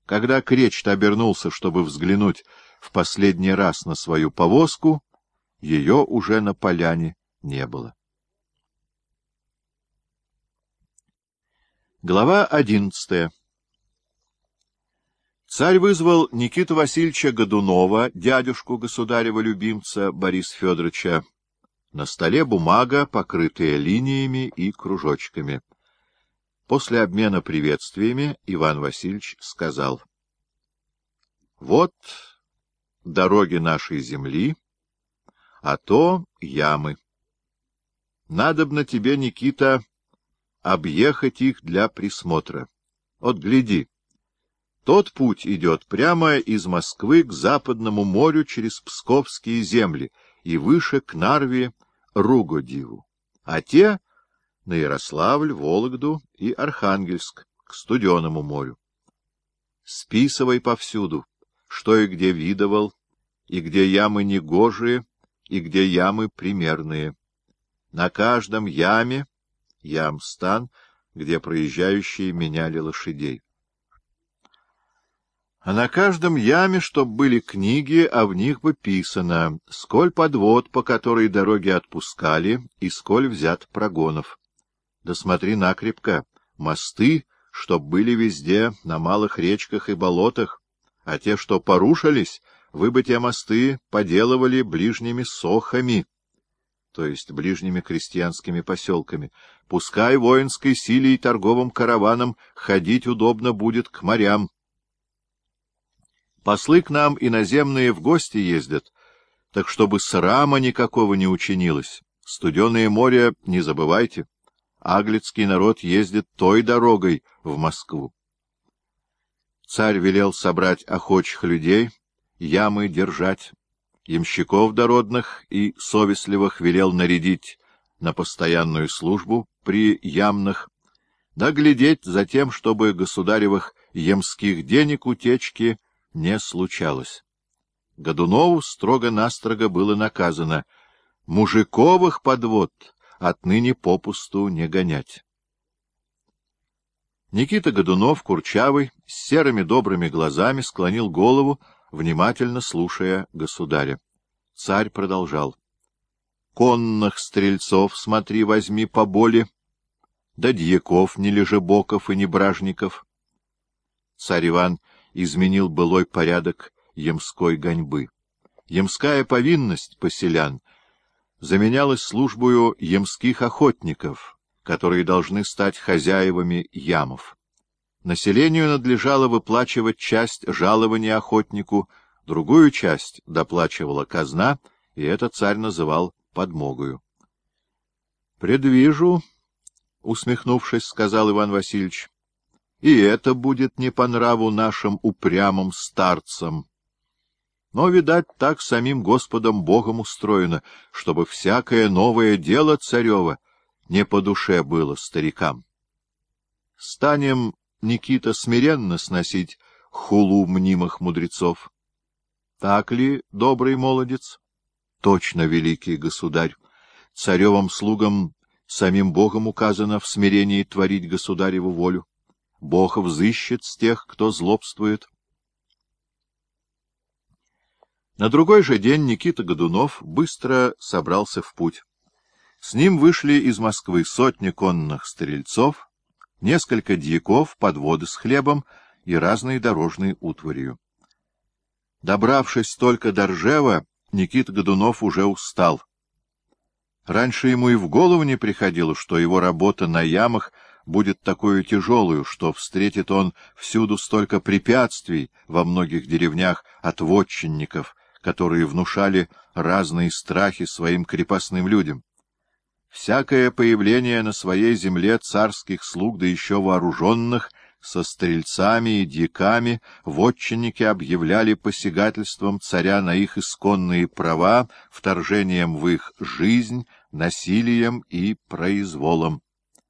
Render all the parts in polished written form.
Когда Кречет обернулся, чтобы взглянуть в последний раз на свою повозку, ее уже на поляне не было. Глава 11. Царь вызвал Никиту Васильевича Годунова, дядюшку государева любимца Бориса Федоровича. На столе бумага, покрытая линиями и кружочками. После обмена приветствиями Иван Васильевич сказал: — Вот дороги нашей земли, а то ямы. Надобно тебе, Никита, объехать их для присмотра. Вот гляди, тот путь идет прямо из Москвы к Западному морю через Псковские земли и выше к Нарве, Ругодиву, а те — на Ярославль, Вологду и Архангельск, к Студенному морю. Списывай повсюду, что и где видывал, и где ямы негожие, и где ямы примерные. На каждом яме — ямстан, где проезжающие меняли лошадей. А на каждом яме, чтоб были книги, а в них бы писано, сколь подвод, по которой дороги отпускали, и сколь взят прогонов. Да смотри накрепко, мосты, чтоб были везде, на малых речках и болотах, а те, что порушились, вы бы те мосты поделывали ближними сохами, то есть ближними крестьянскими поселками. Пускай воинской силе и торговым караванам ходить удобно будет к морям. Послы к нам иноземные в гости ездят, так чтобы срама никакого не учинилось. Студеное море не забывайте. Аглицкий народ ездит той дорогой в Москву. Царь велел собрать охочих людей, ямы держать, ямщиков дородных и совестливых велел нарядить на постоянную службу при ямных, да глядеть за тем, чтобы государевых ямских денег утечки не случалось. Годунову строго-настрого было наказано мужиковых подвод отныне попусту не гонять. Никита Годунов, курчавый, с серыми добрыми глазами, склонил голову, внимательно слушая государя. Царь продолжал: — Конных стрельцов, смотри, возьми поболе, да дьяков, ни лежебоков и ни бражников. Царь Иван изменил былой порядок ямской гоньбы. Ямская повинность поселян заменялась службою ямских охотников, которые должны стать хозяевами ямов. Населению надлежало выплачивать часть жалования охотнику, другую часть доплачивала казна, и это царь называл подмогою. — Предвижу, — усмехнувшись, сказал Иван Васильевич, — и это будет не по нраву нашим упрямым старцам. Но, видать, так самим Господом Богом устроено, чтобы всякое новое дело царева не по душе было старикам. Станем, Никита, смиренно сносить хулу мнимых мудрецов. Так ли, добрый молодец? Точно, великий государь. Царевым слугам самим Богом указано в смирении творить государеву волю. Бог взыщет с тех, кто злобствует. На другой же день Никита Годунов быстро собрался в путь. С ним вышли из Москвы сотни конных стрельцов, несколько дьяков, подводы с хлебом и разной дорожной утварью. Добравшись только до Ржева, Никита Годунов уже устал. Раньше ему и в голову не приходило, что его работа на ямах будет такую тяжелую, что встретит он всюду столько препятствий во многих деревнях от вотчинников, которые внушали разные страхи своим крепостным людям. Всякое появление на своей земле царских слуг, да еще вооруженных, со стрельцами и дьяками, вотчинники объявляли посягательством царя на их исконные права, вторжением в их жизнь, насилием и произволом.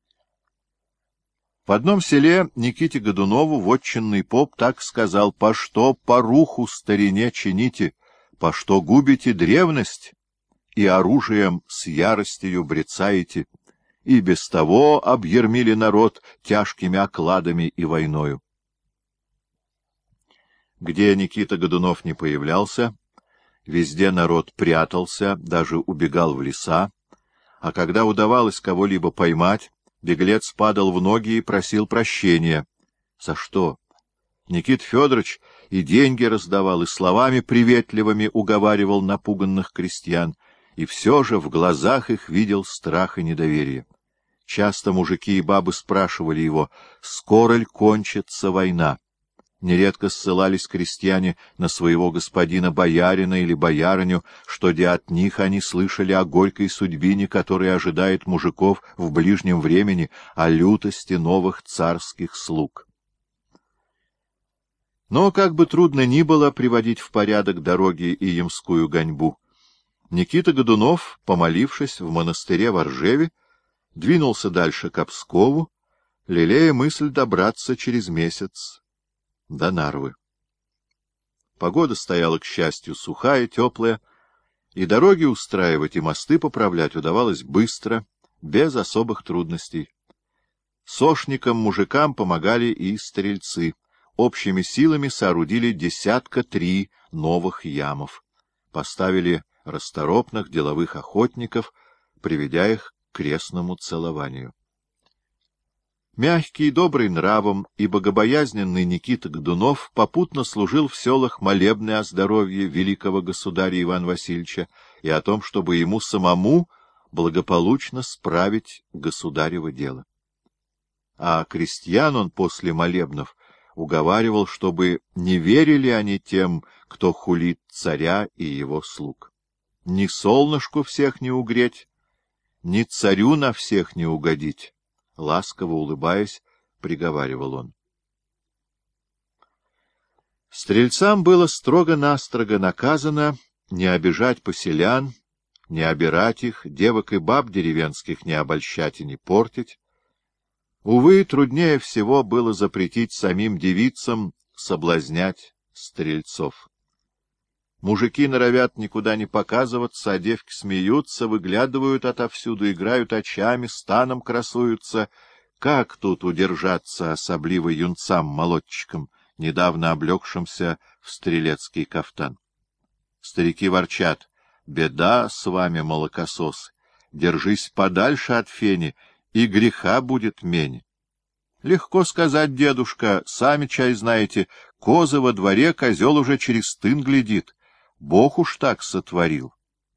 В одном селе Никите Годунову вотчинный поп так сказал: «По что поруху старине чините, по что губите древность и оружием с яростью брецаете, и без того объермили народ тяжкими окладами и войною». Где Никита Годунов не появлялся, везде народ прятался, даже убегал в леса, а когда удавалось кого-либо поймать, беглец падал в ноги и просил прощения. За что? Никита Федорович и деньги раздавал, и словами приветливыми уговаривал напуганных крестьян, и все же в глазах их видел страх и недоверие. Часто мужики и бабы спрашивали его, скоро ли кончится война. Нередко ссылались крестьяне на своего господина боярина или боярыню, что де от них они слышали о горькой судьбине, которая ожидает мужиков в ближнем времени, о лютости новых царских слуг. Но, как бы трудно ни было приводить в порядок дороги и ямскую гоньбу, Никита Годунов, помолившись в монастыре в Ржеве, двинулся дальше к Пскову, лелея мысль добраться через месяц до Нарвы. Погода стояла, к счастью, сухая, теплая, и дороги устраивать и мосты поправлять удавалось быстро, без особых трудностей. Сошникам-мужикам помогали и стрельцы. Общими силами соорудили 3 новых ямов. Поставили расторопных деловых охотников, приведя их к крестному целованию. Мягкий, добрый нравом и богобоязненный Никита Годунов попутно служил в селах молебны о здоровье великого государя Ивана Васильевича и о том, чтобы ему самому благополучно справить государево дело. А крестьян он после молебнов уговаривал, чтобы не верили они тем, кто хулит царя и его слуг. Ни солнышку всех не угреть, ни царю на всех не угодить. Ласково улыбаясь, приговаривал он. Стрельцам было строго-настрого наказано не обижать поселян, не обирать их, девок и баб деревенских не обольщать и не портить. Увы, труднее всего было запретить самим девицам соблазнять стрельцов. Мужики норовят никуда не показываться, а девки смеются, выглядывают отовсюду, играют очами, станом красуются. Как тут удержаться, особливо юнцам-молодчикам, недавно облегшимся в стрелецкий кафтан? Старики ворчат: «Беда с вами, молокососы! Держись подальше от фени, и греха будет мень». Легко сказать, дедушка, сами чай знаете, козы во дворе, козел уже через тын глядит. Бог уж так сотворил.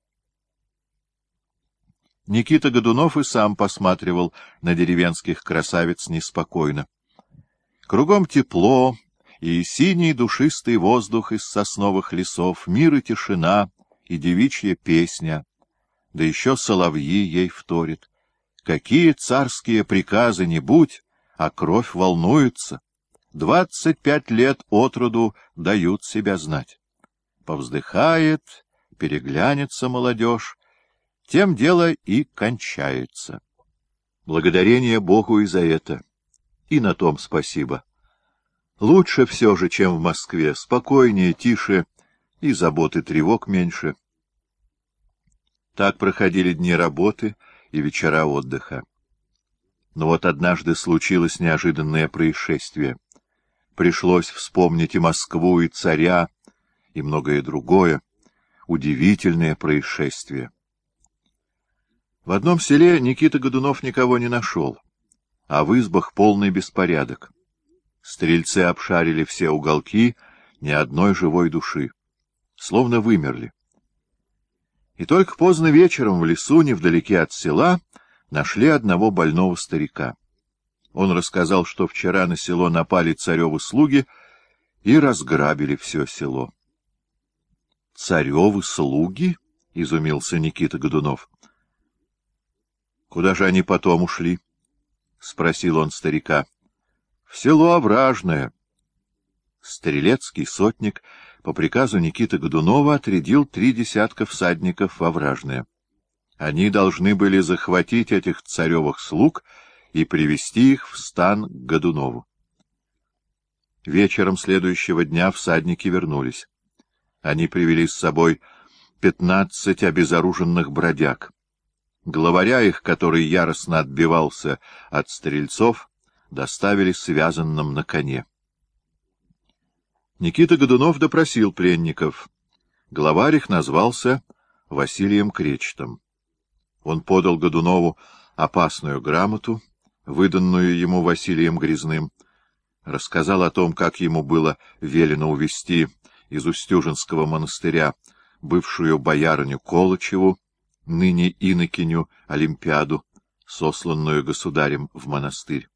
Никита Годунов и сам посматривал на деревенских красавиц неспокойно. Кругом тепло и синий душистый воздух из сосновых лесов, мир и тишина, и девичья песня, да еще соловьи ей вторят. Какие царские приказы не будь, а кровь волнуется. 25 лет от роду дают себя знать. Повздыхает, переглянется молодежь, тем дело и кончается. Благодарение Богу и за это, и на том спасибо. Лучше все же, чем в Москве, спокойнее, тише, и забот и тревог меньше. Так проходили дни работы и вечера отдыха. Но вот однажды случилось неожиданное происшествие. Пришлось вспомнить и Москву, и царя, и многое другое, удивительное происшествие. В одном селе Никита Годунов никого не нашел, а в избах полный беспорядок. Стрельцы обшарили все уголки, ни одной живой души, словно вымерли. И только поздно вечером в лесу, невдалеке от села, нашли одного больного старика. Он рассказал, что вчера на село напали царевы слуги и разграбили все село. — Царевы слуги? — изумился Никита Годунов. — Куда же они потом ушли? — спросил он старика. — В село Овражное. Стрелецкий сотник по приказу Никиты Годунова отрядил 3 десятка всадников в Овражное. Они должны были захватить этих царевых слуг и привести их в стан к Годунову. Вечером следующего дня всадники вернулись. Они привели с собой 15 обезоруженных бродяг. Главаря их, который яростно отбивался от стрельцов, доставили связанным на коне. Никита Годунов допросил пленников. Главарь их назвался Василием Кречетом. Он подал Годунову опасную грамоту, выданную ему Василием Грязным, рассказал о том, как ему было велено увезти из Устюжинского монастыря бывшую боярыню Колычеву, ныне инокиню Олимпиаду, сосланную государем в монастырь.